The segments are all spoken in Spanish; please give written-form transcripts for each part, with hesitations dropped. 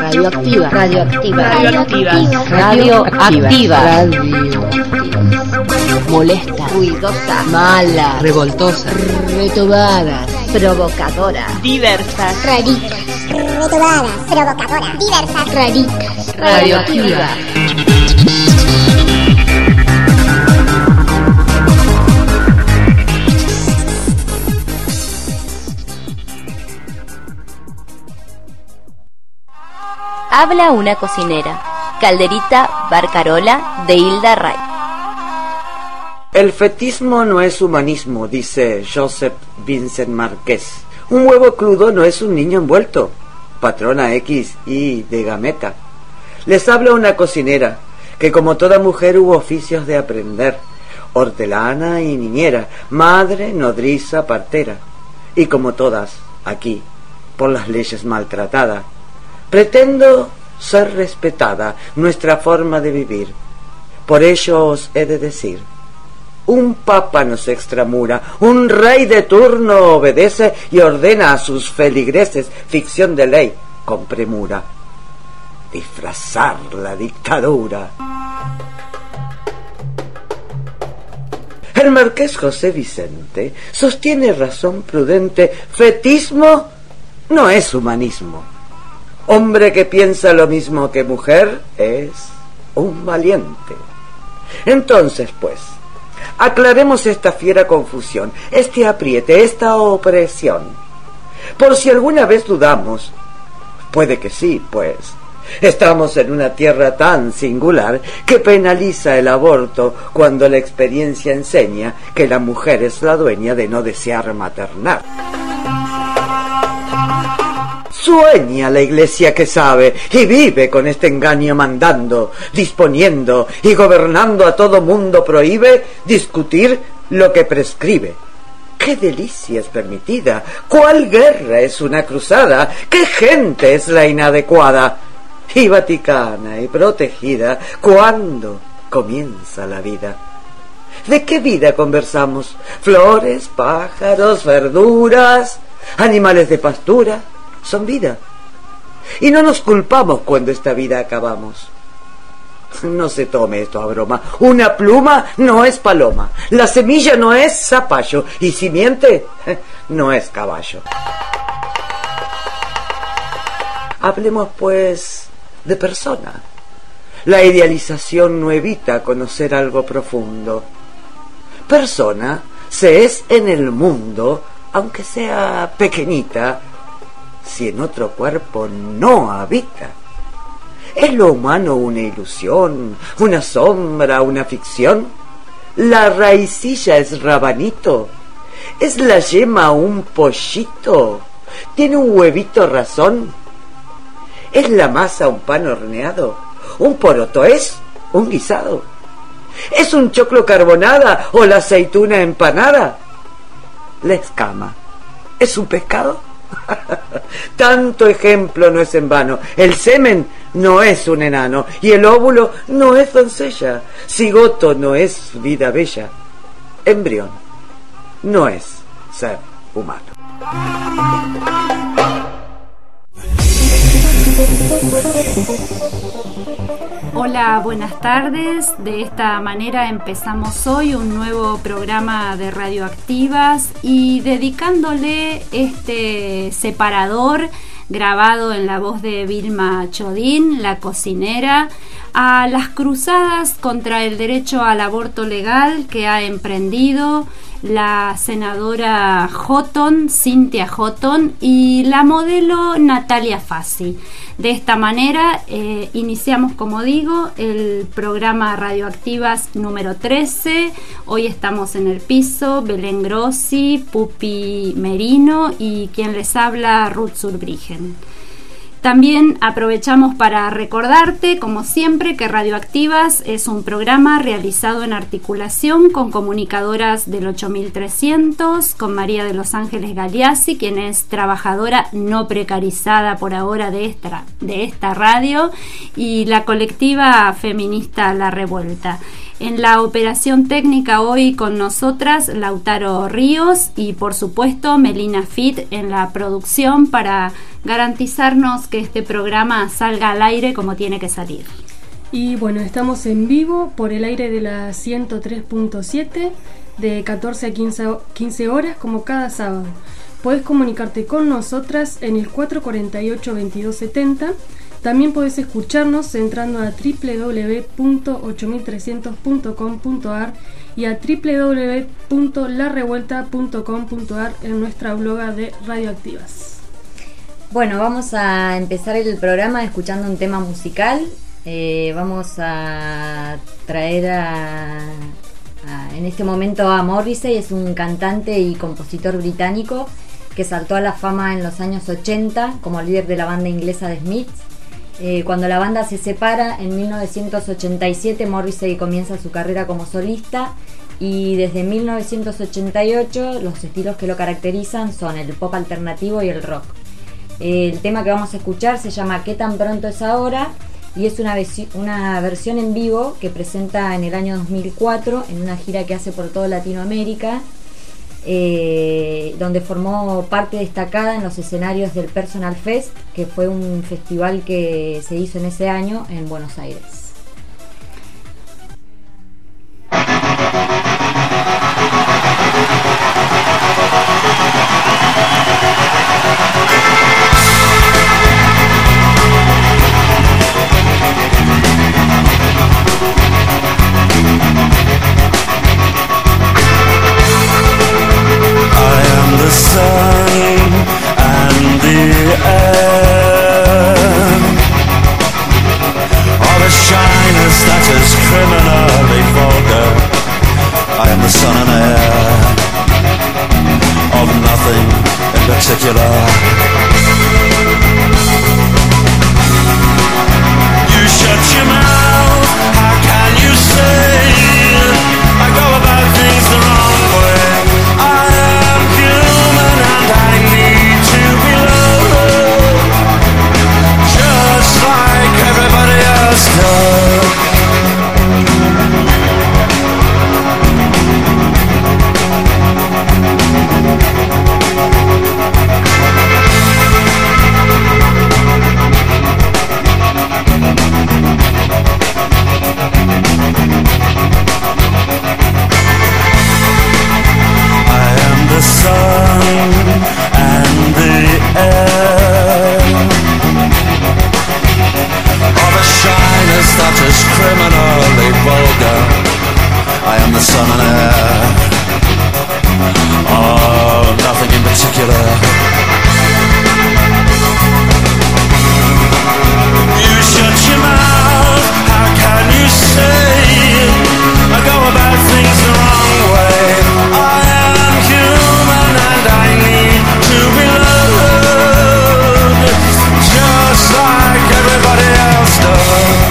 Radioactiva. Molesta, ruidosa, mala, revoltosa, retobada, provocadora, diversas, raricas, retobadas, provocadoras, diversas, raricas. Radioactiva. Habla una cocinera. Calderita Barcarola de Hilda Ray. El fetismo no es humanismo, dice Joseph Vincent Márquez. Un huevo crudo no es un niño envuelto. Patrona X y de Gameta. Les habla una cocinera, que como toda mujer hubo oficios de aprender. Hortelana y niñera, madre, nodriza, partera. Y como todas, aquí, por las leyes maltratada. Pretendo ser respetada, nuestra forma de vivir. Por ello os he de decir, un papa nos extramura, un rey de turno obedece y ordena a sus feligreses ficción de ley con premura. Disfrazar la dictadura. El marqués José Vicente sostiene razón prudente, fetismo no es humanismo. Hombre que piensa lo mismo que mujer es un valiente. Entonces, pues, aclaremos esta fiera confusión, este apriete, esta opresión. Por si alguna vez dudamos, puede que sí, pues, estamos en una tierra tan singular que penaliza el aborto cuando la experiencia enseña que la mujer es la dueña de no desear maternar. Sueña la iglesia que sabe y vive con este engaño mandando, disponiendo y gobernando a todo mundo prohíbe discutir lo que prescribe. ¿Qué delicia es permitida? ¿Cuál guerra es una cruzada? ¿Qué gente es la inadecuada? Y vaticana y protegida, ¿cuándo comienza la vida? ¿De qué vida conversamos? ¿Flores, pájaros, verduras, animales de pastura? Son vida. Y no nos culpamos cuando esta vida acabamos. No se tome esto a broma. Una pluma no es paloma. La semilla no es zapallo. Y si miente, no es caballo. Hablemos, pues, de persona. La idealización no evita conocer algo profundo. Persona se es en el mundo, aunque sea pequeñita, si en otro cuerpo no habita. ¿Es lo humano una ilusión, una sombra, una ficción? ¿La raicilla es rabanito? ¿Es la yema un pollito? ¿Tiene un huevito razón? ¿Es la masa un pan horneado? ¿Un poroto es un guisado? ¿Es un choclo carbonada o la aceituna empanada? ¿La escama es un pescado? Tanto ejemplo no es en vano. El semen no es un enano y el óvulo no es doncella. Cigoto no es vida bella. Embrión no es ser humano. Hola, buenas tardes. De esta manera empezamos hoy un nuevo programa de Radioactivas y dedicándole este separador grabado en la voz de Vilma Chodín, la cocinera, a las cruzadas contra el derecho al aborto legal que ha emprendido la senadora Houghton, Cynthia Houghton, y la modelo Natalia Fassi. De esta manera iniciamos, como digo, el programa Radioactivas número 13. Hoy estamos en el piso, Belén Grossi, Pupi Merino y quien les habla, Ruth Zurbriggen. También aprovechamos para recordarte, como siempre, que Radioactivas es un programa realizado en articulación con comunicadoras del 8300, con María de los Ángeles Galeazzi, quien es trabajadora no precarizada por ahora de esta radio, y la colectiva feminista La Revuelta. En la operación técnica hoy con nosotras Lautaro Ríos y por supuesto Melina Fit en la producción para garantizarnos que este programa salga al aire como tiene que salir. Y bueno, estamos en vivo por el aire de la 103.7 de 14 a 15 horas como cada sábado. Puedes comunicarte con nosotras en el 448-2270. También podés escucharnos entrando a www.8300.com.ar y a www.larevuelta.com.ar en nuestra bloga de Radioactivas. Bueno, vamos a empezar el programa escuchando un tema musical. Vamos a traer en este momento a Morrissey. Es un cantante y compositor británico que saltó a la fama en los años 80 como líder de la banda inglesa The Smiths. Cuando la banda se separa en 1987, Morrissey comienza su carrera como solista y desde 1988 los estilos que lo caracterizan son el pop alternativo y el rock. El tema que vamos a escuchar se llama ¿Qué tan pronto es ahora? Y es una versión en vivo que presenta en el año 2004 en una gira que hace por toda Latinoamérica, donde formó parte destacada en los escenarios del Personal Fest, que fue un festival que se hizo en ese año en Buenos Aires. The sun and the air are the shyness that is criminally vulgar. I am the sun and air of nothing in particular. You shut your mouth, how can you say I go about things the wrong way? I am human and I need to be loved, just like everybody else does. The sun and the air are the shyness that is criminally vulgar. I am the sun and air of nothing in particular. You shut your mouth, how can you say I go about things the wrong way? I am human and I need to be loved, just like everybody else does.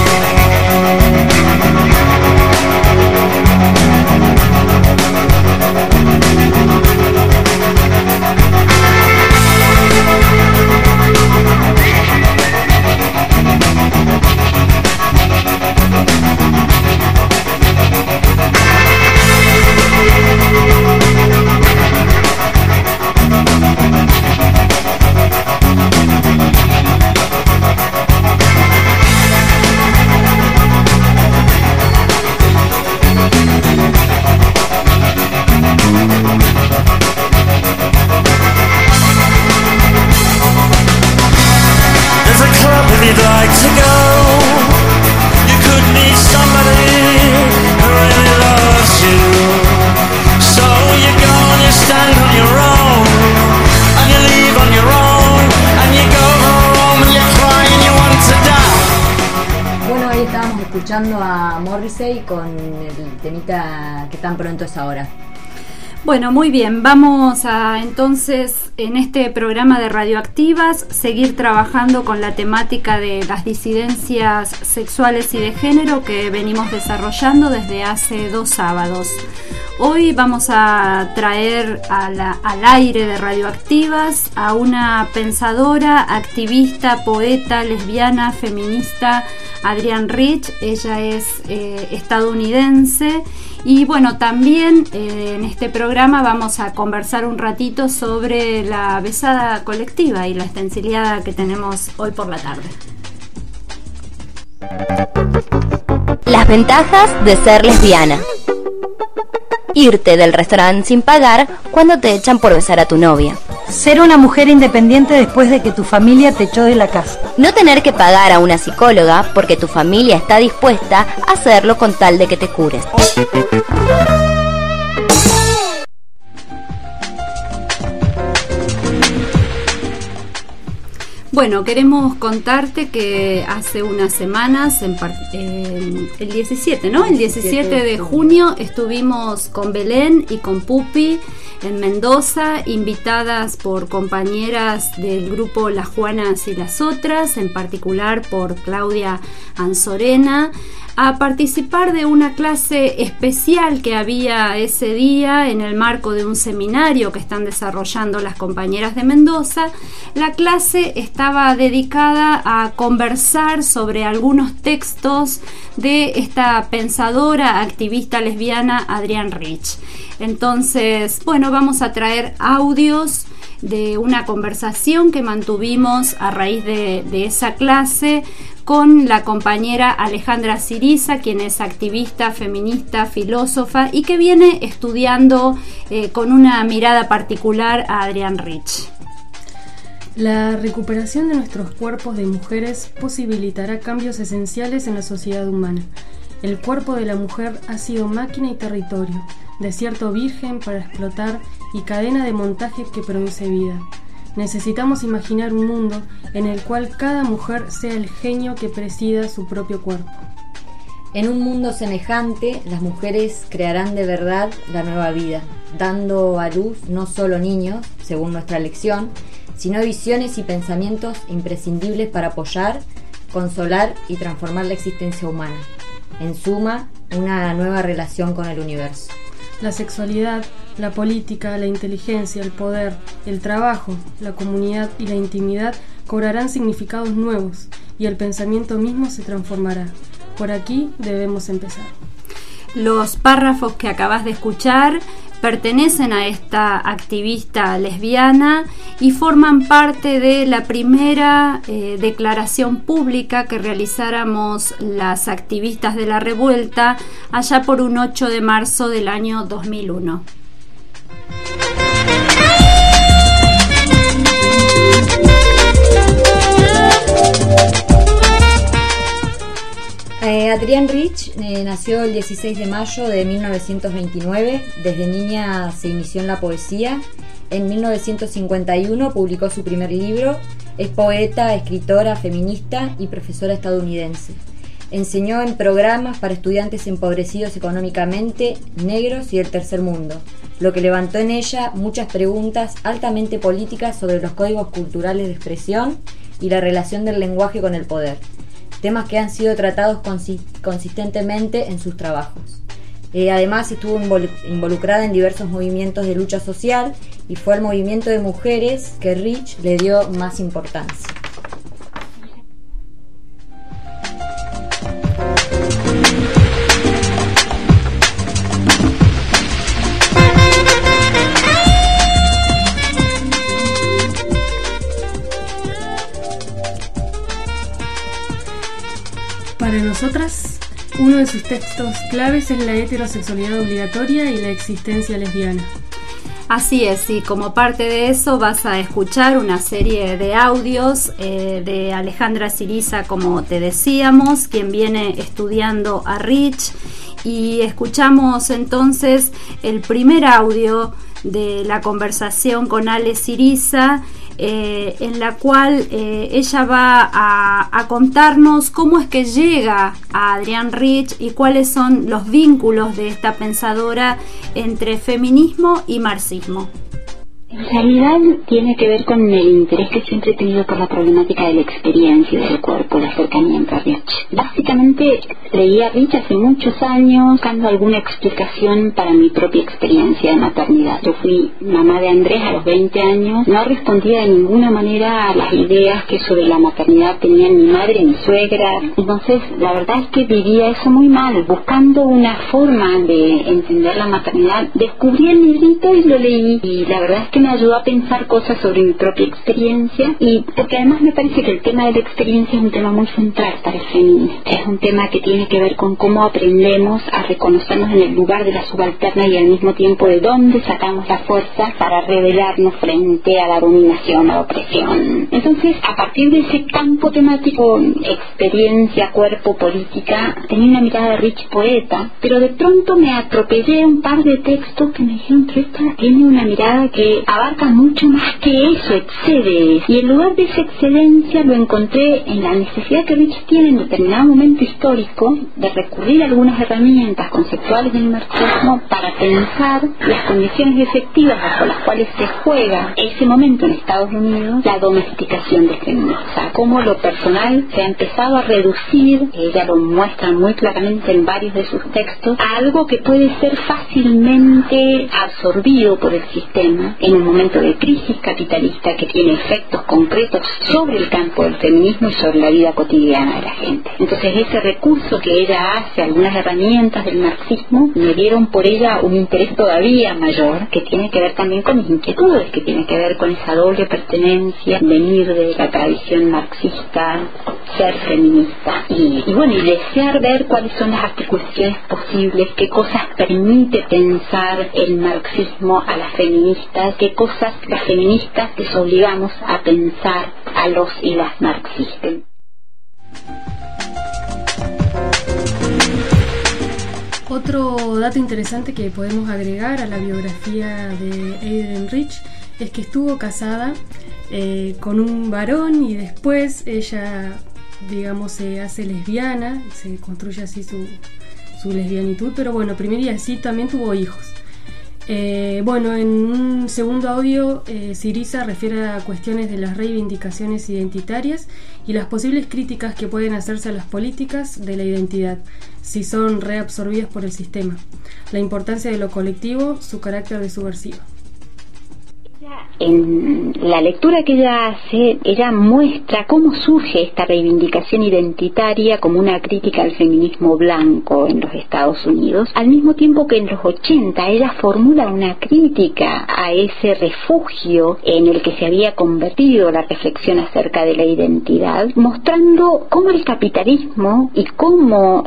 Escuchando a Morrissey con el temita ¿Qué tan pronto es ahora? Bueno, muy bien, vamos a entonces en este programa de Radioactivas seguir trabajando con la temática de las disidencias sexuales y de género que venimos desarrollando desde hace 2 sábados. Hoy vamos a traer al aire de Radioactivas a una pensadora, activista, poeta, lesbiana, feminista, Adrienne Rich. Ella es estadounidense y bueno, también en este programa vamos a conversar un ratito sobre la besada colectiva y la stencileada que tenemos hoy por la tarde. Las ventajas de ser lesbiana. Irte del restaurante sin pagar cuando te echan por besar a tu novia. Ser una mujer independiente después de que tu familia te echó de la casa. No tener que pagar a una psicóloga porque tu familia está dispuesta a hacerlo con tal de que te cures. Bueno, queremos contarte que hace unas semanas, el 17, ¿no? El 17 de junio estuvimos con Belén y con Pupi en Mendoza, invitadas por compañeras del grupo Las Juanas y las Otras, en particular por Claudia Anzorena, a participar de una clase especial que había ese día en el marco de un seminario que están desarrollando las compañeras de Mendoza. La clase estaba dedicada a conversar sobre algunos textos de esta pensadora, activista lesbiana Adrienne Rich. Entonces, bueno, vamos a traer audios de una conversación que mantuvimos a raíz de esa clase con la compañera Alejandra Siriza, quien es activista, feminista, filósofa y que viene estudiando con una mirada particular a Adrienne Rich. La recuperación de nuestros cuerpos de mujeres posibilitará cambios esenciales en la sociedad humana. El cuerpo de la mujer ha sido máquina y territorio, desierto virgen para explotar y cadena de montaje que produce vida. Necesitamos imaginar un mundo en el cual cada mujer sea el genio que presida su propio cuerpo. En un mundo semejante, las mujeres crearán de verdad la nueva vida, dando a luz no solo niños, según nuestra lección, sino visiones y pensamientos imprescindibles para apoyar, consolar y transformar la existencia humana. En suma, una nueva relación con el universo. La sexualidad, la política, la inteligencia, el poder, el trabajo, la comunidad y la intimidad cobrarán significados nuevos y el pensamiento mismo se transformará. Por aquí debemos empezar. Los párrafos que acabas de escuchar pertenecen a esta activista lesbiana y forman parte de la primera declaración pública que realizáramos las activistas de la revuelta allá por un 8 de marzo del año 2001. Adrienne Rich nació el 16 de mayo de 1929. Desde niña se inició en la poesía. En 1951 publicó su primer libro. Es poeta, escritora, feminista y profesora estadounidense. Enseñó en programas para estudiantes empobrecidos económicamente, negros y del tercer mundo, lo que levantó en ella muchas preguntas altamente políticas sobre los códigos culturales de expresión y la relación del lenguaje con el poder. Temas que han sido tratados consistentemente en sus trabajos. Además estuvo involucrada en diversos movimientos de lucha social y fue al movimiento de mujeres que Rich le dio más importancia. Para nosotras, uno de sus textos claves es la heterosexualidad obligatoria y la existencia lesbiana. Así es, y como parte de eso vas a escuchar una serie de audios de Alejandra Siriza, como te decíamos, quien viene estudiando a Rich, y escuchamos entonces el primer audio de la conversación con Ale Siriza, en la cual ella va a contarnos cómo es que llega a Adrienne Rich y cuáles son los vínculos de esta pensadora entre feminismo y marxismo. realidad tiene que ver con el interés que siempre he tenido por la problemática de la experiencia del cuerpo, la cercanía entre Rich. Básicamente leí a Rich hace muchos años buscando alguna explicación para mi propia experiencia de maternidad. Yo fui mamá de Andrés a los 20 años, no respondía de ninguna manera a las ideas que sobre la maternidad tenían mi madre y mi suegra. Entonces la verdad es que vivía eso muy mal, buscando una forma de entender la maternidad. Descubrí el librito y lo leí, y la verdad es que me ayudó a pensar cosas sobre mi propia experiencia, y porque además me parece que el tema de la experiencia es un tema muy central para el feminismo. Es un tema que tiene que ver con cómo aprendemos a reconocernos en el lugar de la subalterna y al mismo tiempo de dónde sacamos la fuerza para rebelarnos frente a la dominación, a la opresión. Entonces, a partir de ese campo temático, experiencia, cuerpo, política, tenía una mirada de Rich poeta, pero de pronto me atropellé un par de textos que me dijeron que esta tiene una mirada que abarca mucho más que eso, excede. Y en lugar de esa excedencia lo encontré en la necesidad que Rich tiene en determinado momento histórico de recurrir a algunas herramientas conceptuales del marxismo para pensar las condiciones efectivas bajo las cuales se juega ese momento en Estados Unidos la domesticación del feminismo. O sea, cómo lo personal se ha empezado a reducir, ella lo muestra muy claramente en varios de sus textos, a algo que puede ser fácilmente absorbido por el sistema en un momento de crisis capitalista que tiene efectos concretos sobre el campo del feminismo y sobre la vida cotidiana de la gente. Entonces ese recurso que ella hace, algunas herramientas del marxismo, me dieron por ella un interés todavía mayor, que tiene que ver también con mis inquietudes, que tiene que ver con esa doble pertenencia, venir de la tradición marxista, ser feminista y bueno, y desear ver cuáles son las articulaciones posibles, qué cosas permite pensar el marxismo a las feministas, qué cosas las feministas les obligamos a pensar a los y las marxistas. Otro dato interesante que podemos agregar a la biografía de Aiden Rich es que estuvo casada con un varón y después ella, digamos, se hace lesbiana, se construye así su lesbianitud, pero bueno, primero y así también tuvo hijos. Bueno, en un segundo audio, Syriza refiere a cuestiones de las reivindicaciones identitarias y las posibles críticas que pueden hacerse a las políticas de la identidad, si son reabsorbidas por el sistema, la importancia de lo colectivo, su carácter de subversivo. En la lectura que ella hace, ella muestra cómo surge esta reivindicación identitaria como una crítica al feminismo blanco en los Estados Unidos, al mismo tiempo que en los 80 ella formula una crítica a ese refugio en el que se había convertido la reflexión acerca de la identidad, mostrando cómo el capitalismo y cómo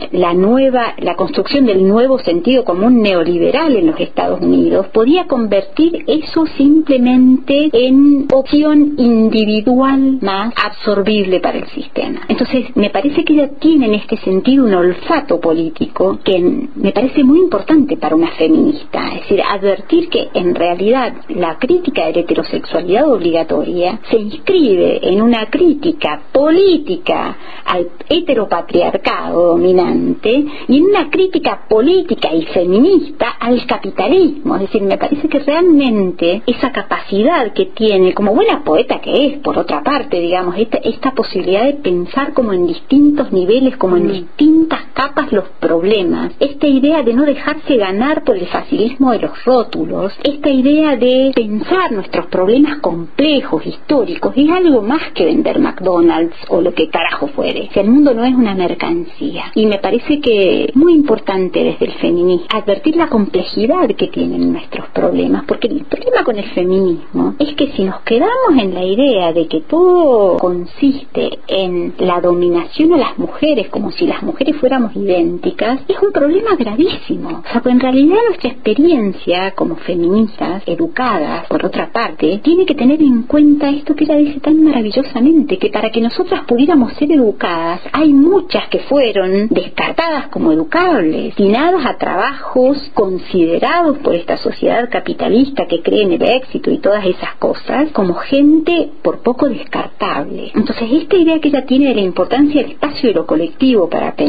la construcción del nuevo sentido común neoliberal en los Estados Unidos podía convertir eso simplemente en opción individual más absorbible para el sistema. Entonces me parece que ella tiene en este sentido un olfato político que me parece muy importante para una feminista, es decir, advertir que en realidad la crítica de la heterosexualidad obligatoria se inscribe en una crítica política al heteropatriarcado dominante y en una crítica política y feminista al capitalismo. Es decir, me parece que realmente esa capacidad que tiene, como buena poeta que es, por otra parte, digamos, esta posibilidad de pensar como en distintos niveles, como en distintas capas los problemas, esta idea de no dejarse ganar por el facilismo de los rótulos, esta idea de pensar nuestros problemas complejos, históricos, es algo más que vender McDonald's o lo que carajo fuere. O sea, el mundo no es una mercancía. Y me parece que es muy importante desde el feminismo advertir la complejidad que tienen nuestros problemas, porque el problema con el feminismo es que si nos quedamos en la idea de que todo consiste en la dominación a las mujeres como si las mujeres fuéramos idénticas, es un problema gravísimo. O sea, pues en realidad nuestra experiencia como feministas educadas, por otra parte, tiene que tener en cuenta esto que ella dice tan maravillosamente, que para que nosotras pudiéramos ser educadas, hay muchas que fueron descartadas como educables, destinadas a trabajos considerados por esta sociedad capitalista que cree en el éxito y todas esas cosas como gente por poco descartable. Entonces esta idea que ella tiene de la importancia del espacio de lo colectivo para pensar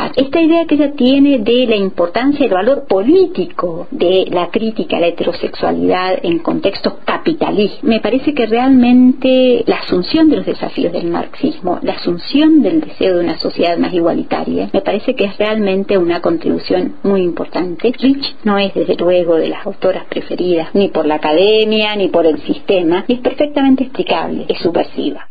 Marx. Esta idea que ella tiene de la importancia y el valor político de la crítica a la heterosexualidad en contextos capitalistas, me parece que realmente la asunción de los desafíos del marxismo, la asunción del deseo de una sociedad más igualitaria, me parece que es realmente una contribución muy importante. Rich no es desde luego de las autoras preferidas, ni por la academia, ni por el sistema, y es perfectamente explicable, es subversiva.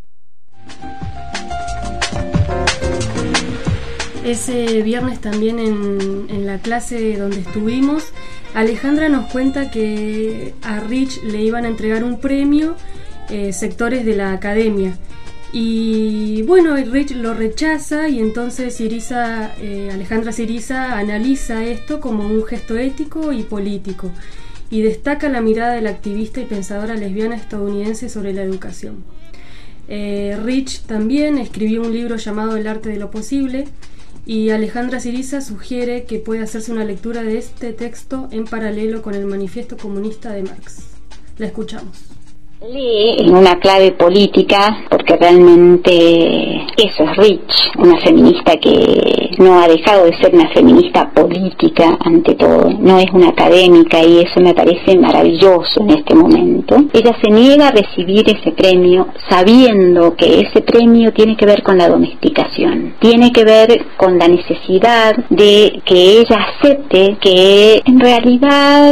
Ese viernes también en la clase donde estuvimos, Alejandra nos cuenta que a Rich le iban a entregar un premio sectores de la academia. Y bueno, Rich lo rechaza y entonces Alejandra Syriza analiza esto como un gesto ético y político y destaca la mirada de la activista y pensadora lesbiana estadounidense sobre la educación. Rich también escribió un libro llamado El arte de lo posible y Alejandra Syriza sugiere que puede hacerse una lectura de este texto en paralelo con el Manifiesto Comunista de Marx. La escuchamos. Lee en una clave política, porque realmente eso es Rich, una feminista que no ha dejado de ser una feminista política ante todo, no es una académica, y eso me parece maravilloso en este momento. Ella se niega a recibir ese premio sabiendo que ese premio tiene que ver con la domesticación, tiene que ver con la necesidad de que ella acepte que en realidad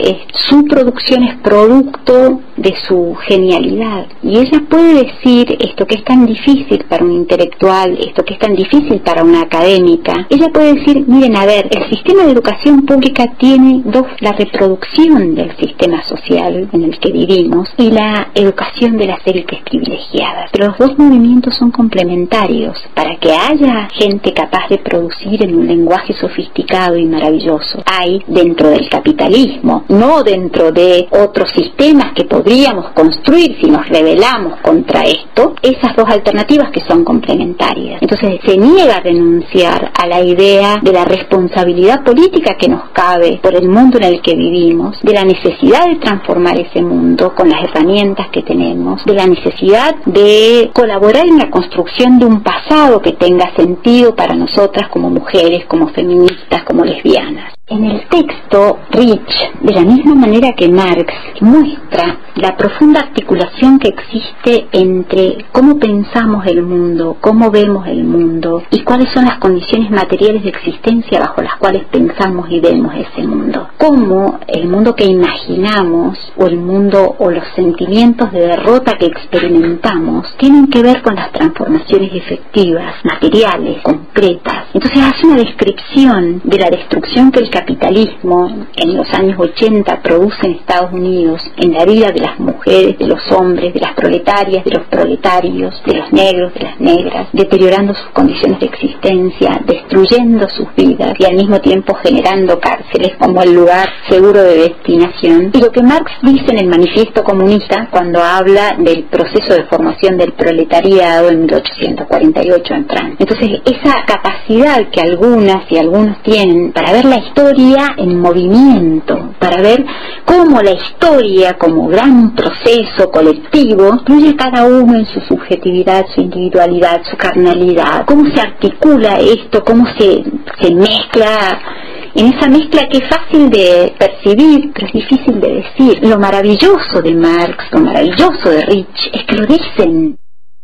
su producción es producto de su genialidad, y ella puede decir esto que es tan difícil para un intelectual, esto que es tan difícil para una académica. Ella puede decir, miren, a ver, el sistema de educación pública tiene dos: la reproducción del sistema social en el que vivimos y la educación de las élites privilegiadas, pero los dos movimientos son complementarios. Para que haya gente capaz de producir en un lenguaje sofisticado y maravilloso, hay dentro del capitalismo, no dentro de otros sistemas que podríamos construir si nos rebelamos contra esto, esas dos alternativas que son complementarias. Entonces se niega a renunciar a la idea de la responsabilidad política que nos cabe por el mundo en el que vivimos, de la necesidad de transformar ese mundo con las herramientas que tenemos, de la necesidad de colaborar en la construcción de un pasado que tenga sentido para nosotras como mujeres, como feministas, como lesbianas. En el texto, Rich, de la misma manera que Marx, muestra la profunda articulación que existe entre cómo pensamos el mundo, cómo vemos el mundo y cuáles son las condiciones materiales de existencia bajo las cuales pensamos y vemos ese mundo. Cómo el mundo que imaginamos o el mundo o los sentimientos de derrota que experimentamos tienen que ver con las transformaciones efectivas, materiales, concretas. Entonces hace una descripción de la destrucción que el capitalismo en los años 80 produce en Estados Unidos en la vida de las mujeres, de los hombres, de las proletarias, de los proletarios, de los negros, de las negras, deteriorando sus condiciones de existencia, destruyendo sus vidas y al mismo tiempo generando cárceles como el lugar seguro de destinación. Y lo que Marx dice en el Manifiesto Comunista cuando habla del proceso de formación del proletariado en 1848 en Francia. Entonces esa capacidad que algunas y algunos tienen para ver la historia en movimiento, para ver cómo la historia como gran proceso colectivo incluye a cada uno en su subjetividad, su individualidad, su carnalidad, cómo se articula esto, cómo se mezcla, en esa mezcla que es fácil de percibir pero es difícil de decir. Lo maravilloso de Marx, lo maravilloso de Rich es que lo dicen.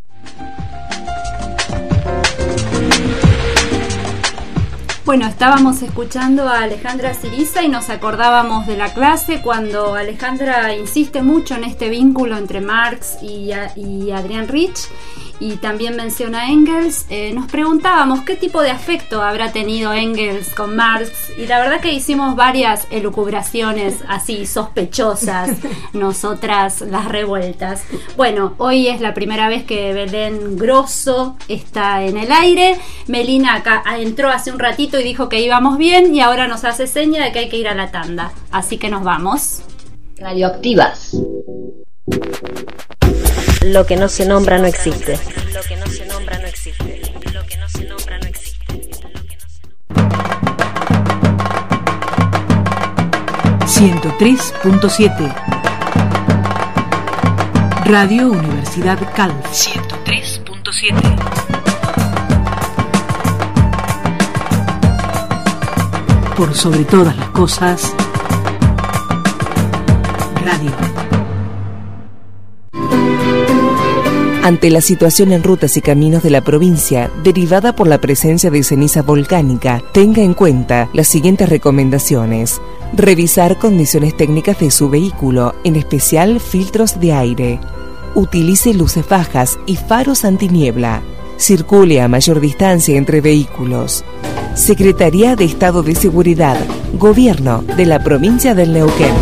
Bueno, estábamos escuchando a Alejandra Syriza y nos acordábamos de la clase cuando Alejandra insiste mucho en este vínculo entre Marx y Adrienne Rich, y también menciona a Engels. Nos preguntábamos qué tipo de afecto habrá tenido Engels con Marx, y la verdad que hicimos varias elucubraciones así sospechosas, nosotras las revueltas. Bueno, hoy es la primera vez que Belén Grosso está en el aire. Melina acá entró hace un ratito y dijo que íbamos bien, y ahora nos hace seña de que hay que ir a la tanda, así que nos vamos. Radioactivas. Lo que no se nombra no existe. Lo que no se nombra no existe. Lo que no se nombra no existe. 103.7 Radio Universidad Calv. 103.7 por sobre todas las cosas, radio. Ante la situación en rutas y caminos de la provincia, derivada por la presencia de ceniza volcánica, tenga en cuenta las siguientes recomendaciones. Revisar condiciones técnicas de su vehículo, en especial filtros de aire. Utilice luces bajas y faros antiniebla. Circule a mayor distancia entre vehículos. Secretaría de Estado de Seguridad, Gobierno de la Provincia del Neuquén.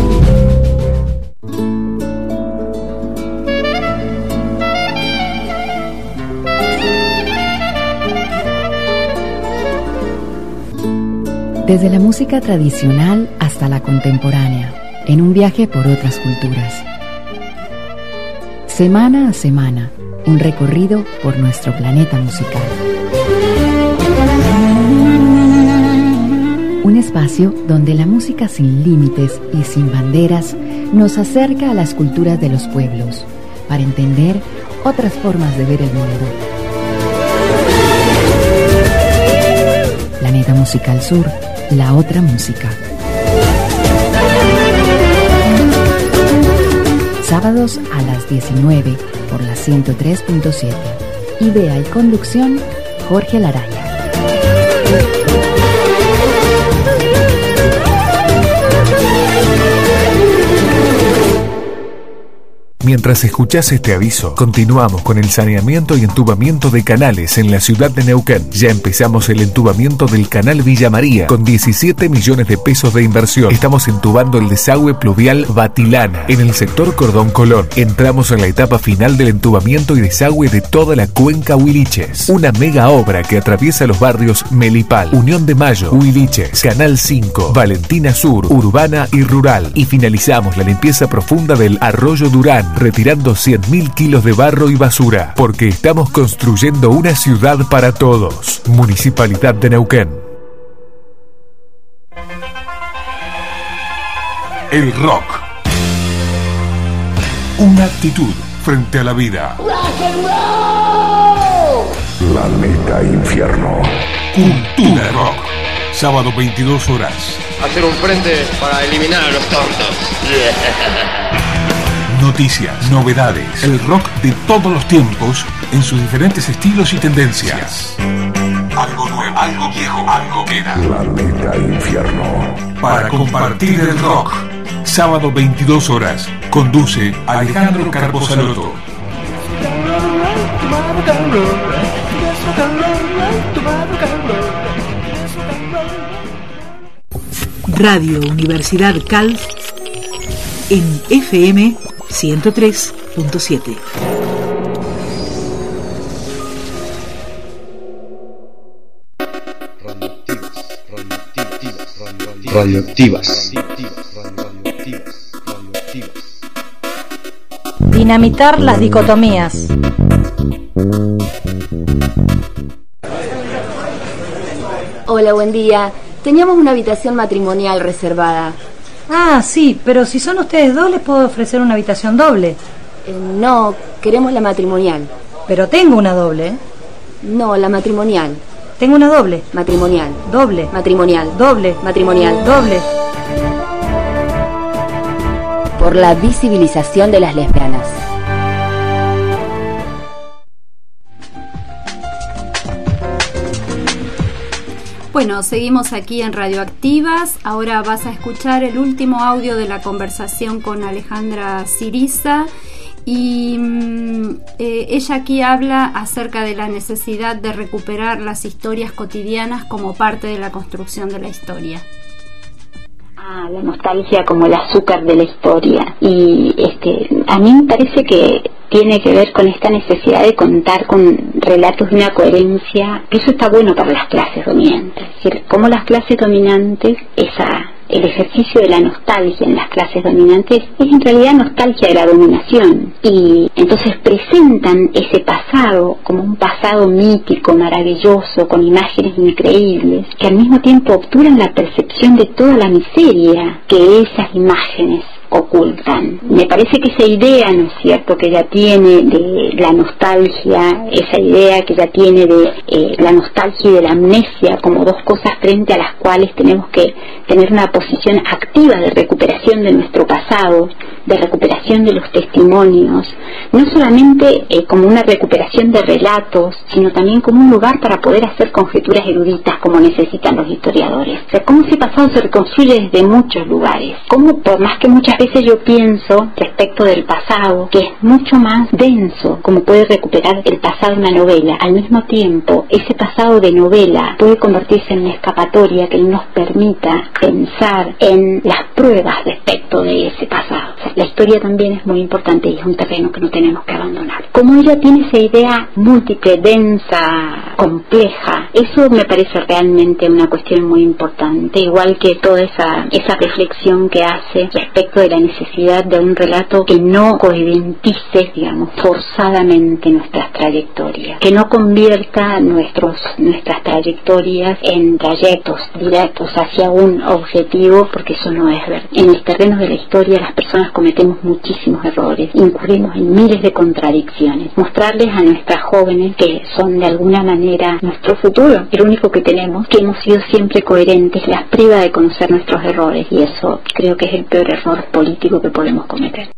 Desde la música tradicional hasta la contemporánea, en un viaje por otras culturas. Semana a semana, un recorrido por nuestro planeta musical. Un espacio donde la música sin límites y sin banderas nos acerca a las culturas de los pueblos, para entender otras formas de ver el mundo. Planeta Musical Sur, la otra música. Sábados a las 19 por la 103.7. Idea y conducción, Jorge Laraya. Mientras escuchás este aviso, continuamos con el saneamiento y entubamiento de canales en la ciudad de Neuquén. Ya empezamos el entubamiento del canal Villa María con 17 millones de pesos de inversión. Estamos entubando el desagüe pluvial Batilana en el sector Cordón Colón. Entramos en la etapa final del entubamiento y desagüe de toda la cuenca Huiliches. Una mega obra que atraviesa los barrios Melipal, Unión de Mayo, Huiliches, Canal 5, Valentina Sur, Urbana y Rural. Y finalizamos la limpieza profunda del Arroyo Durán, retirando 100.000 kilos de barro y basura, porque estamos construyendo una ciudad para todos. Municipalidad de Neuquén. El rock. Una actitud frente a la vida. Planeta Infierno. Cultura rock. Sábado 22 horas. Hacer un frente para eliminar a los tontos. Noticias, novedades, el rock de todos los tiempos en sus diferentes estilos y tendencias. Algo nuevo, algo viejo, algo queda. Planeta Infierno. Para compartir el rock. Sábado 22 horas. Conduce Alejandro Carbosalotto. Radio Universidad Calf en FM 103.7. Radioactivas. Dinamitar las dicotomías. Hola, buen día. Teníamos una habitación matrimonial reservada. Ah, sí, pero si son ustedes dos les puedo ofrecer una habitación doble. No, queremos la matrimonial. Pero tengo una doble, ¿eh? No, la matrimonial. Tengo una doble. Matrimonial. Doble. Matrimonial. Doble. Matrimonial. Doble. Por la visibilización de las lesbianas. Bueno, seguimos aquí en Radioactivas. Ahora vas a escuchar el último audio de la conversación con Alejandra Siriza. Y ella aquí habla acerca de la necesidad de recuperar las historias cotidianas como parte de la construcción de la historia. La nostalgia como el azúcar de la historia. Y a mí me parece que tiene que ver con esta necesidad de contar con relatos de una coherencia, que eso está bueno para las clases dominantes. Es decir, como las clases dominantes, el ejercicio de la nostalgia en las clases dominantes es en realidad nostalgia de la dominación, y entonces presentan ese pasado como un pasado mítico, maravilloso, con imágenes increíbles, que al mismo tiempo obturan la percepción de toda la miseria que esas imágenes ocultan. Me parece que esa idea, ¿no es cierto?, que ella tiene de la nostalgia, esa idea que ella tiene de la nostalgia y de la amnesia como dos cosas frente a las cuales tenemos que tener una posición activa de recuperación de nuestro pasado, de recuperación de los testimonios, no solamente como una recuperación de relatos, sino también como un lugar para poder hacer conjeturas eruditas como necesitan los historiadores. O sea, cómo ese pasado se reconstruye desde muchos lugares, cómo, por más que muchas veces yo pienso respecto del pasado, que es mucho más denso, como puede recuperar el pasado en una novela, al mismo tiempo ese pasado de novela puede convertirse en una escapatoria que nos permita pensar en las pruebas respecto de ese pasado. O sea, la historia también es muy importante y es un terreno que no tenemos que abandonar. Como ella tiene esa idea múltiple, densa, compleja, eso me parece realmente una cuestión muy importante, igual que toda esa reflexión que hace respecto de la necesidad de un relato que no coidentice, digamos, forzadamente nuestras trayectorias, que no convierta nuestras trayectorias en trayectos directos hacia un objetivo, porque eso no es verdad. En los terrenos de la historia las personas cometemos muchísimos errores, incurrimos en miles de contradicciones. Mostrarles a nuestras jóvenes que son de alguna manera nuestro futuro, el único que tenemos, que hemos sido siempre coherentes, las priva de conocer nuestros errores, y eso creo que es el peor error político que podemos cometer.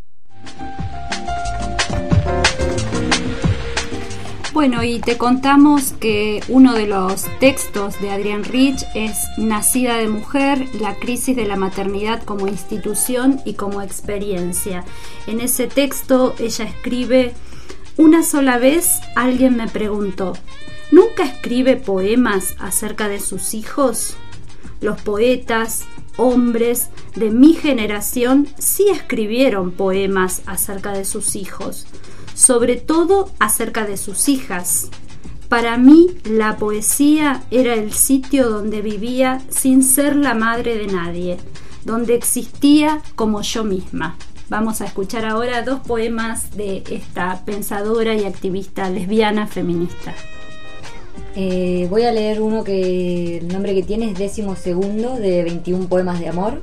Bueno, y te contamos que uno de los textos de Adrienne Rich es Nacida de mujer, la crisis de la maternidad como institución y como experiencia. En ese texto ella escribe: una sola vez alguien me preguntó, ¿nunca escribe poemas acerca de sus hijos? Los poetas, hombres de mi generación, sí escribieron poemas acerca de sus hijos, sobre todo acerca de sus hijas. Para mí, la poesía era el sitio donde vivía sin ser la madre de nadie, donde existía como yo misma. Vamos a escuchar ahora dos poemas de esta pensadora y activista lesbiana feminista. Voy a leer uno que el nombre que tiene es 12º de 21 poemas de amor.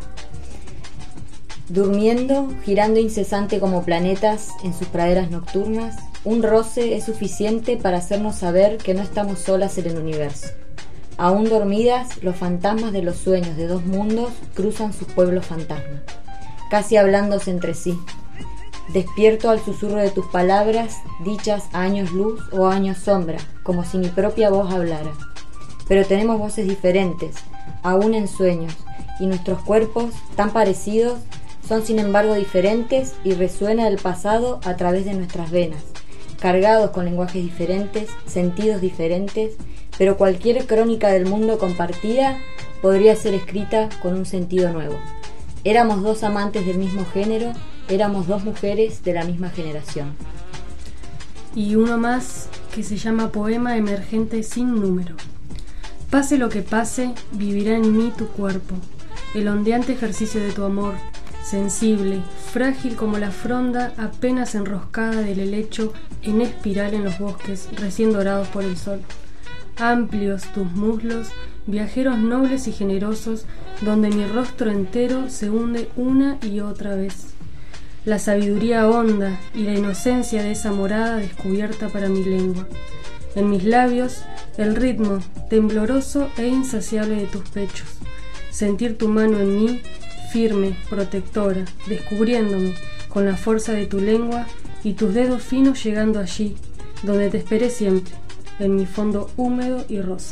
Durmiendo, girando incesante como planetas en sus praderas nocturnas, un roce es suficiente para hacernos saber que no estamos solas en el universo. Aún dormidas, los fantasmas de los sueños de dos mundos cruzan sus pueblos fantasma, casi hablándose entre sí. Despierto al susurro de tus palabras, dichas a años luz o a años sombra, como si mi propia voz hablara. Pero tenemos voces diferentes, aún en sueños, y nuestros cuerpos, tan parecidos, son sin embargo diferentes y resuena el pasado a través de nuestras venas, cargados con lenguajes diferentes, sentidos diferentes, pero cualquier crónica del mundo compartida podría ser escrita con un sentido nuevo. Éramos dos amantes del mismo género, éramos dos mujeres de la misma generación. Y uno más que se llama Poema Emergente sin número. Pase lo que pase, vivirá en mí tu cuerpo, el ondeante ejercicio de tu amor, sensible, frágil como la fronda apenas enroscada del helecho en espiral en los bosques recién dorados por el sol. Amplios tus muslos, viajeros nobles y generosos, donde mi rostro entero se hunde una y otra vez. La sabiduría honda y la inocencia de esa morada descubierta para mi lengua. En mis labios, el ritmo tembloroso e insaciable de tus pechos. Sentir tu mano en mí, firme, protectora, descubriéndome con la fuerza de tu lengua y tus dedos finos llegando allí, donde te esperé siempre, en mi fondo húmedo y rosa.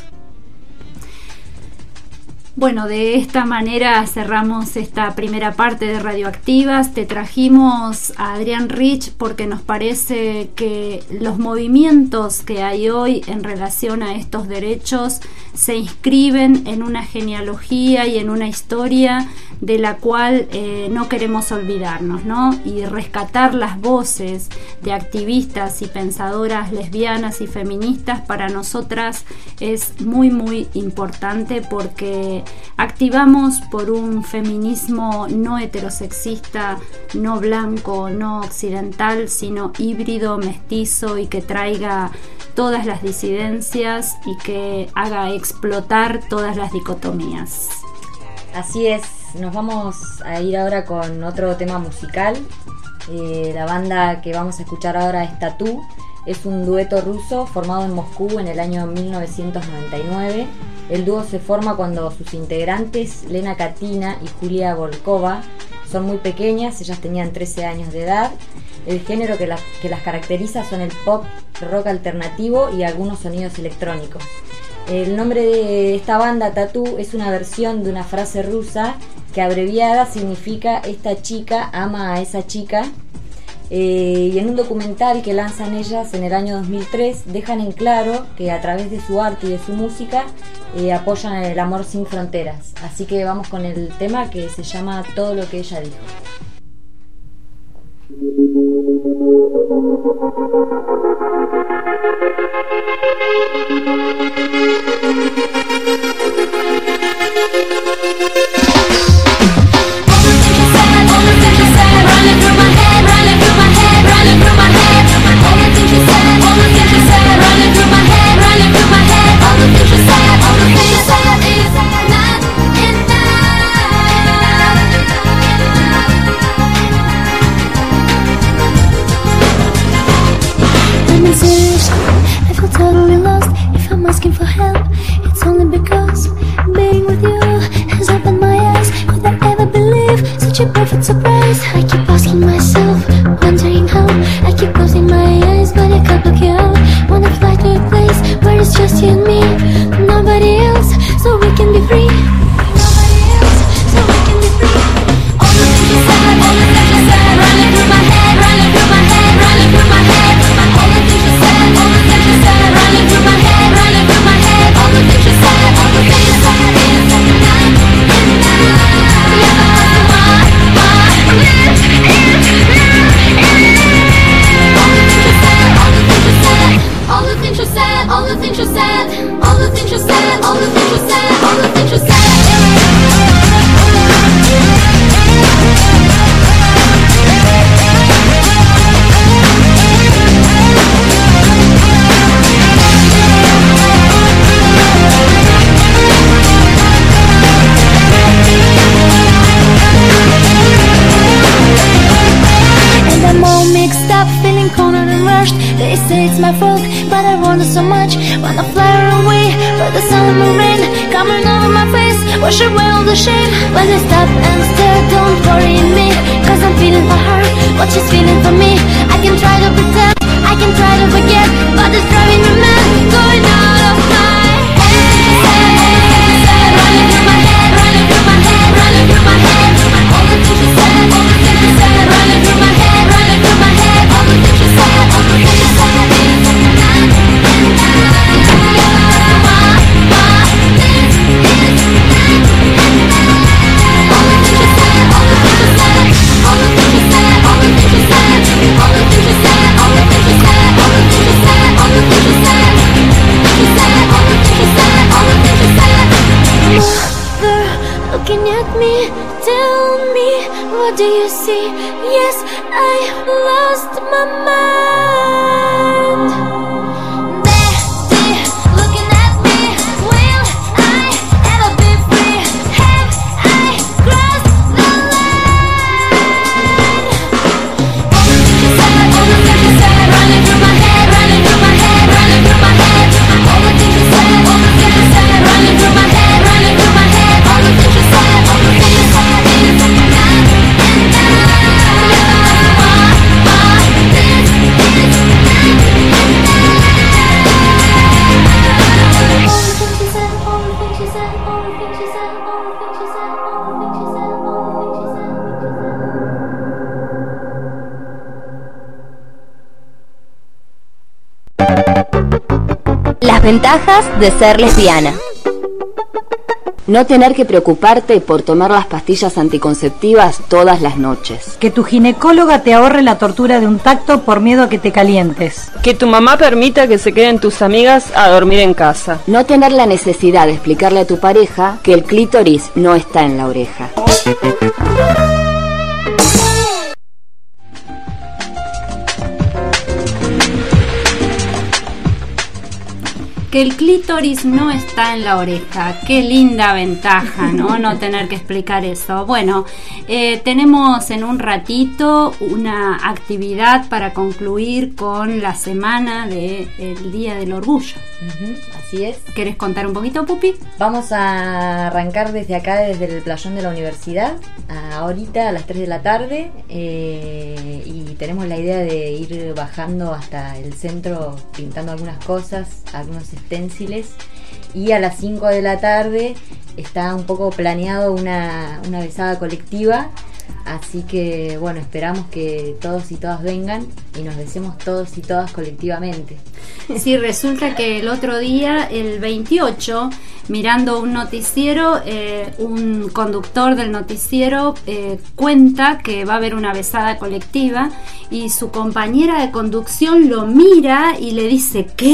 Bueno, de esta manera cerramos esta primera parte de Radioactivas. Te trajimos a Adrienne Rich porque nos parece que los movimientos que hay hoy en relación a estos derechos se inscriben en una genealogía y en una historia de la cual no queremos olvidarnos, ¿no? Y rescatar las voces de activistas y pensadoras lesbianas y feministas para nosotras es muy muy importante, porque activamos por un feminismo no heterosexista, no blanco, no occidental, sino híbrido, mestizo, y que traiga todas las disidencias y que haga explotar todas las dicotomías. Así es. nos vamos a ir ahora con otro tema musical. La banda que vamos a escuchar ahora es Tatú. Es un dueto ruso formado en Moscú en el año 1999. El dúo se forma cuando sus integrantes, Lena Katina y Julia Volkova, son muy pequeñas, ellas tenían 13 años de edad. El género que las caracteriza son el pop, rock alternativo y algunos sonidos electrónicos. El nombre de esta banda, Tatú, es una versión de una frase rusa que abreviada significa "esta chica ama a esa chica". Y en un documental que lanzan ellas en el año 2003 dejan en claro que a través de su arte y de su música apoyan el amor sin fronteras. Así que vamos con el tema que se llama Todo lo que ella dijo. I feel totally lost. If I'm asking for help, it's only because being with you has opened my eyes. Could I ever believe such a perfect surprise? I keep asking myself, wondering how. I keep closing my eyes, but I can't look you out. Wanna fly to a place where it's just you and me, nobody else, so we can be free. Nobody else, so we can be free. All the things you said, all the things you said, running through my head, running through my head, running through my head. All the things you said, all the things you said, running through my head, running through my head. All the things you said, all the things you said, is enough, all the things you said, all the things you said, all the things you said, all the things you said, all the things you said. I'm all mixed up, feeling cornered and rushed. They say it's my fault, but I wonder so much. Wanna fly away, but the sun and the rain coming over my face, wash away all the shame. When I stop and stare, don't worry me, cause I'm feeling for her what she's feeling for me. I can try to pretend, I can try to forget, but it's driving me mad, going out of my head. Running through my head, running through my head, running through my head. All the things you said, all the things you said, running through my head, running through my head. All the things you said, all the things you said, is enough, all the things you said, all the things you said, all the things you said, all the things you said, all the things you said, all the things you said, all the things you said, all the things you said, all the things you said, all the things you said. Mother, looking at me, tell me, what do you see? Yes, I lost my mind. Daddy, looking at me, will I ever be free? Have I crossed the line? All the things you said, all the things you said, running through my head, running through my head, running through my head. All the things you said, all the things you said, running through my head, running through my head. All the things you said, all the things you said, is enough, Las ventajas de ser lesbiana. No tener que preocuparte por tomar las pastillas anticonceptivas todas las noches. Que tu ginecóloga te ahorre la tortura de un tacto por miedo a que te calientes. Que tu mamá permita que se queden tus amigas a dormir en casa. No tener la necesidad de explicarle a tu pareja que el clítoris no está en la oreja. que el clítoris no está en la oreja. Qué linda ventaja, ¿no? No tener que explicar eso. Bueno, tenemos en un ratito una actividad para concluir con la semana del Día del Orgullo. Así es. ¿Querés contar un poquito, Pupi? Vamos a arrancar desde acá, desde el playón de la universidad, ahorita a las 3 de la tarde, y tenemos la idea de ir bajando hasta el centro pintando algunas cosas, algunos esténciles, y a las 5 de la tarde está un poco planeado una besada colectiva. Así que bueno, esperamos que todos y todas vengan y nos besemos todos y todas colectivamente. Sí, resulta que el otro día, el 28, mirando un noticiero, un conductor del noticiero cuenta que va a haber una besada colectiva y su compañera de conducción lo mira y le dice, ¿qué?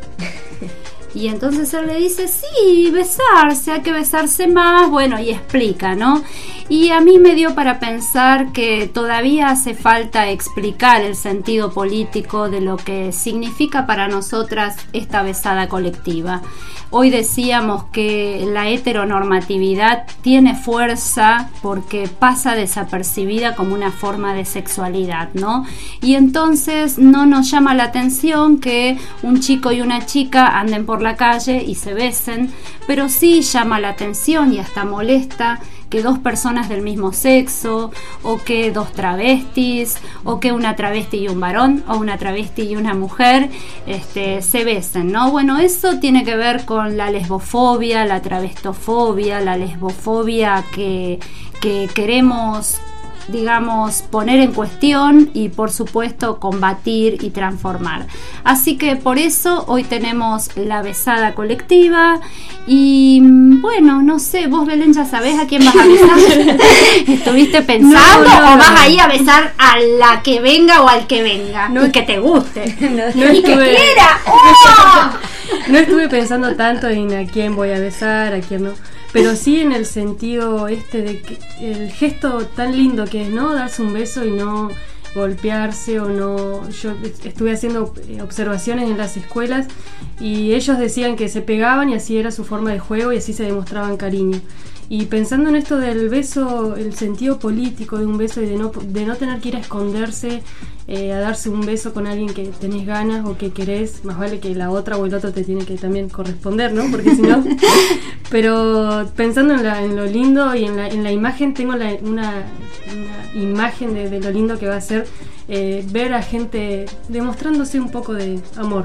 Y entonces él le dice, sí, besarse, hay que besarse más, bueno, y explica, ¿no? Y a mí me dio para pensar que todavía hace falta explicar el sentido político de lo que significa para nosotras esta besada colectiva. Hoy decíamos que la heteronormatividad tiene fuerza porque pasa desapercibida como una forma de sexualidad, ¿no? Y entonces no nos llama la atención que un chico y una chica anden por la calle y se besen, pero sí llama la atención y hasta molesta que dos personas del mismo sexo, o que dos travestis, o que una travesti y un varón, o una travesti y una mujer se besen, ¿no? Bueno, eso tiene que ver con la lesbofobia, la travestofobia, la lesbofobia que queremos, digamos, poner en cuestión y por supuesto combatir y transformar. Así que por eso hoy tenemos la besada colectiva y bueno, no sé, vos, Belén, ya sabés a quién vas a besar. ¿Estuviste pensando o vas ahí a besar a la que venga o al que venga y que te guste y que quiera? ¡Oh! No estuve pensando tanto en a quién voy a besar, a quién no, pero sí en el sentido de que el gesto tan lindo que es, ¿no? Darse un beso y no golpearse o no. Yo estuve haciendo observaciones en las escuelas y ellos decían que se pegaban y así era su forma de juego y así se demostraban cariño. Y pensando en esto del beso, el sentido político de un beso y de no tener que ir a esconderse, a darse un beso con alguien que tenés ganas o que querés, más vale que la otra o el otro te tiene que también corresponder, ¿no? Porque si no. Pero pensando en lo lindo y en la imagen, tengo una imagen de lo lindo que va a ser ver a gente demostrándose un poco de amor.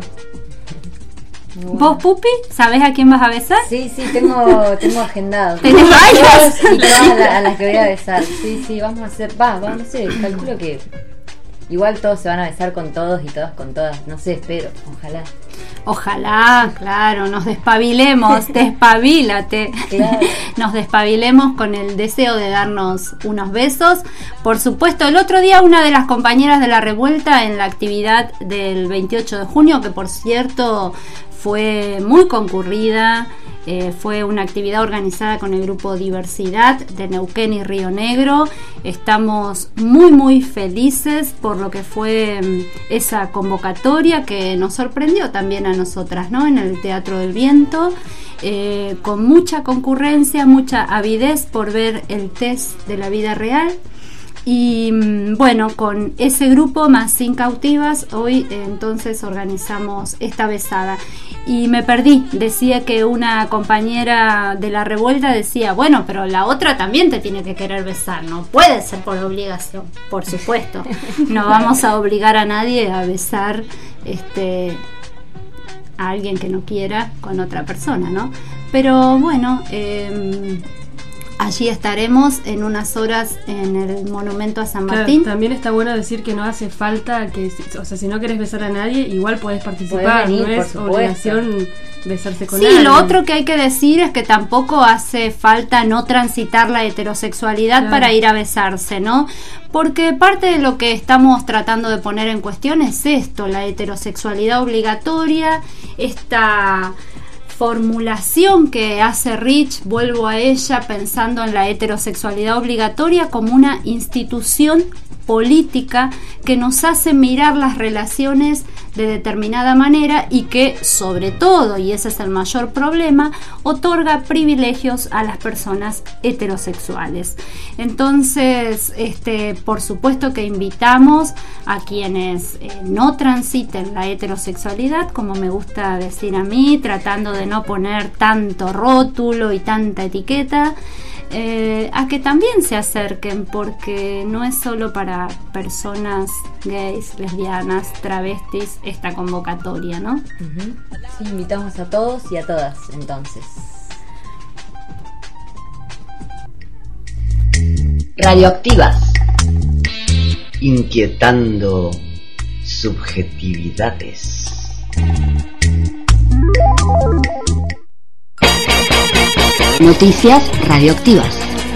Bueno. ¿Vos, Pupi, sabés a quién vas a besar? Sí, tengo agendado. ¿Tenés varios? Y todas a las que voy a besar. Sí, vamos a hacer, no sé, calculo que igual todos se van a besar con todos y todas con todas, no sé, espero, ojalá. Ojalá, claro, nos despabilemos, despabilate. Claro. Nos despabilemos con el deseo de darnos unos besos. Por supuesto, el otro día una de las compañeras de La Revuelta en la actividad del 28 de junio, que por cierto fue muy concurrida, fue una actividad organizada con el grupo Diversidad de Neuquén y Río Negro. Estamos muy felices por lo que fue esa convocatoria que nos sorprendió también a nosotras, ¿no? En el Teatro del Viento, con mucha concurrencia, mucha avidez por ver el test de la vida real. Y bueno, con ese grupo más Sin Cautivas, hoy entonces organizamos esta besada. Y me perdí, decía que una compañera de La Revuelta decía, bueno, pero la otra también te tiene que querer besar, no puede ser por obligación, por supuesto. No vamos a obligar a nadie a besar a alguien que no quiera con otra persona, ¿no? Pero bueno, allí estaremos en unas horas en el Monumento a San Martín. Claro, también está bueno decir que no hace falta que, o sea, si no querés besar a nadie, igual podés participar, venir, no es obligación besarse con sí, alguien. Lo otro que hay que decir es que tampoco hace falta no transitar la heterosexualidad, claro, para ir a besarse, ¿no? Porque parte de lo que estamos tratando de poner en cuestión es esto, la heterosexualidad obligatoria, esta formulación que hace Rich, vuelvo a ella, pensando en la heterosexualidad obligatoria como una institución política que nos hace mirar las relaciones de determinada manera y que, sobre todo, y ese es el mayor problema, otorga privilegios a las personas heterosexuales. Entonces, por supuesto que invitamos a quienes no transiten la heterosexualidad, como me gusta decir a mí, tratando de no poner tanto rótulo y tanta etiqueta, a que también se acerquen, porque no es solo para personas gays, lesbianas, travestis esta convocatoria, ¿no? Sí, invitamos a todos y a todas, entonces. Radioactivas. Inquietando subjetividades. Noticias radioactivas.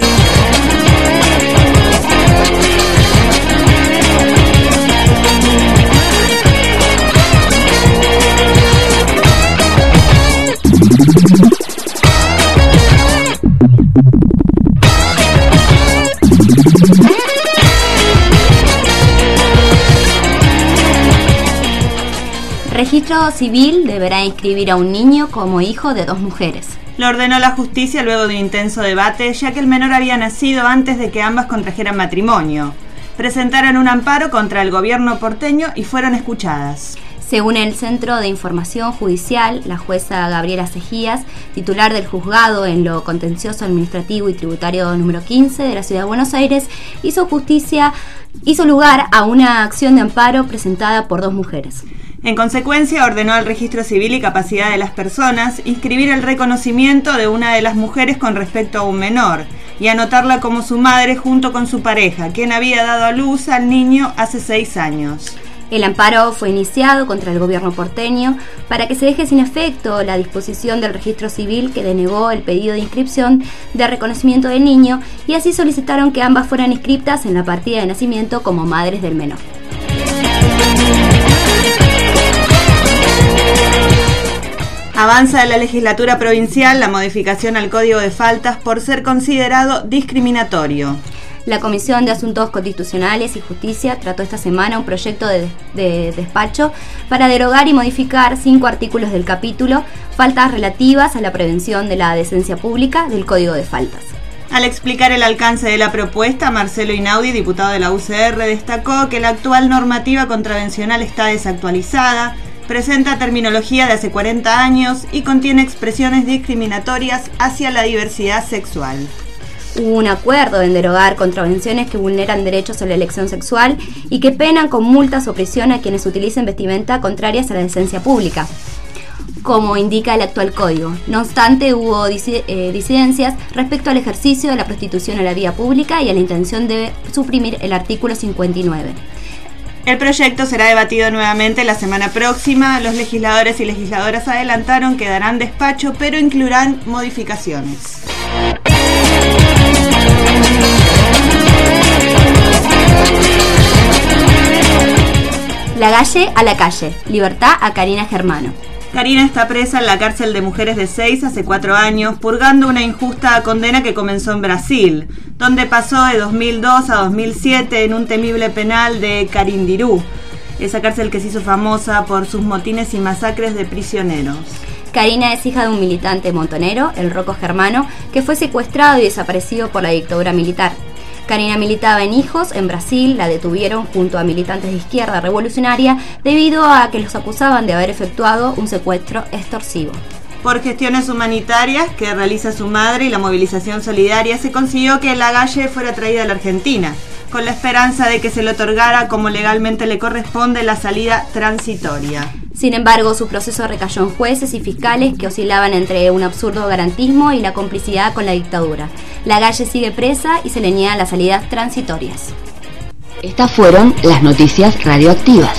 Registro civil deberá inscribir a un niño como hijo de 2 mujeres. Lo ordenó la justicia luego de un intenso debate, ya que el menor había nacido antes de que ambas contrajeran matrimonio. Presentaron un amparo contra el gobierno porteño y fueron escuchadas. Según el Centro de Información Judicial, la jueza Gabriela Sejías, titular del juzgado en lo contencioso administrativo y tributario número 15 de la Ciudad de Buenos Aires, hizo lugar a una acción de amparo presentada por 2 mujeres. En consecuencia, ordenó al registro civil y capacidad de las personas inscribir el reconocimiento de una de las mujeres con respecto a un menor y anotarla como su madre junto con su pareja, quien había dado a luz al niño hace 6 años. El amparo fue iniciado contra el gobierno porteño para que se deje sin efecto la disposición del registro civil que denegó el pedido de inscripción de reconocimiento del niño, y así solicitaron que ambas fueran inscriptas en la partida de nacimiento como madres del menor. Avanza en la legislatura provincial la modificación al Código de Faltas por ser considerado discriminatorio. La Comisión de Asuntos Constitucionales y Justicia trató esta semana un proyecto de despacho para derogar y modificar 5 artículos del capítulo Faltas relativas a la prevención de la decencia pública del Código de Faltas. Al explicar el alcance de la propuesta, Marcelo Inaudi, diputado de la UCR, destacó que la actual normativa contravencional está desactualizada, presenta terminología de hace 40 años y contiene expresiones discriminatorias hacia la diversidad sexual. Hubo un acuerdo en derogar contravenciones que vulneran derechos a la elección sexual y que penan con multas o prisión a quienes utilicen vestimenta contrarias a la decencia pública, como indica el actual código. No obstante, hubo disidencias respecto al ejercicio de la prostitución en la vía pública y a la intención de suprimir el artículo 59. El proyecto será debatido nuevamente la semana próxima. Los legisladores y legisladoras adelantaron que darán despacho, pero incluirán modificaciones. La Galle a la calle. Libertad a Karina Germano. Karina está presa en la cárcel de mujeres de 6 hace 4 años, purgando una injusta condena que comenzó en Brasil, donde pasó de 2002 a 2007 en un temible penal de Carindirú, esa cárcel que se hizo famosa por sus motines y masacres de prisioneros. Karina es hija de un militante montonero, el Rocco Germano, que fue secuestrado y desaparecido por la dictadura militar. Karina militaba en Hijos, en Brasil. La detuvieron junto a militantes de izquierda revolucionaria debido a que los acusaban de haber efectuado un secuestro extorsivo. Por gestiones humanitarias que realiza su madre y la movilización solidaria, se consiguió que la Galle fuera traída a la Argentina, con la esperanza de que se le otorgara, como legalmente le corresponde, la salida transitoria. Sin embargo, su proceso recayó en jueces y fiscales que oscilaban entre un absurdo garantismo y la complicidad con la dictadura. La Galle sigue presa y se le niegan las salidas transitorias. Estas fueron las noticias radioactivas.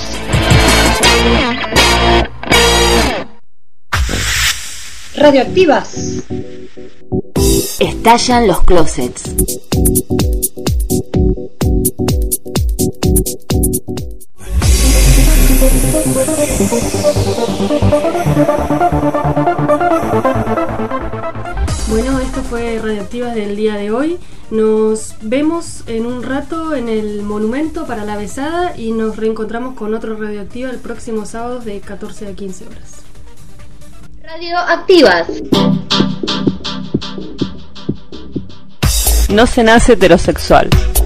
Radioactivas. Estallan los closets. Bueno, esto fue Radioactivas del día de hoy. Nos vemos en un rato en el Monumento para la Besada y nos reencontramos con otro Radioactiva el próximo sábado de 14 a 15 horas. Radioactivas. No se nace heterosexual.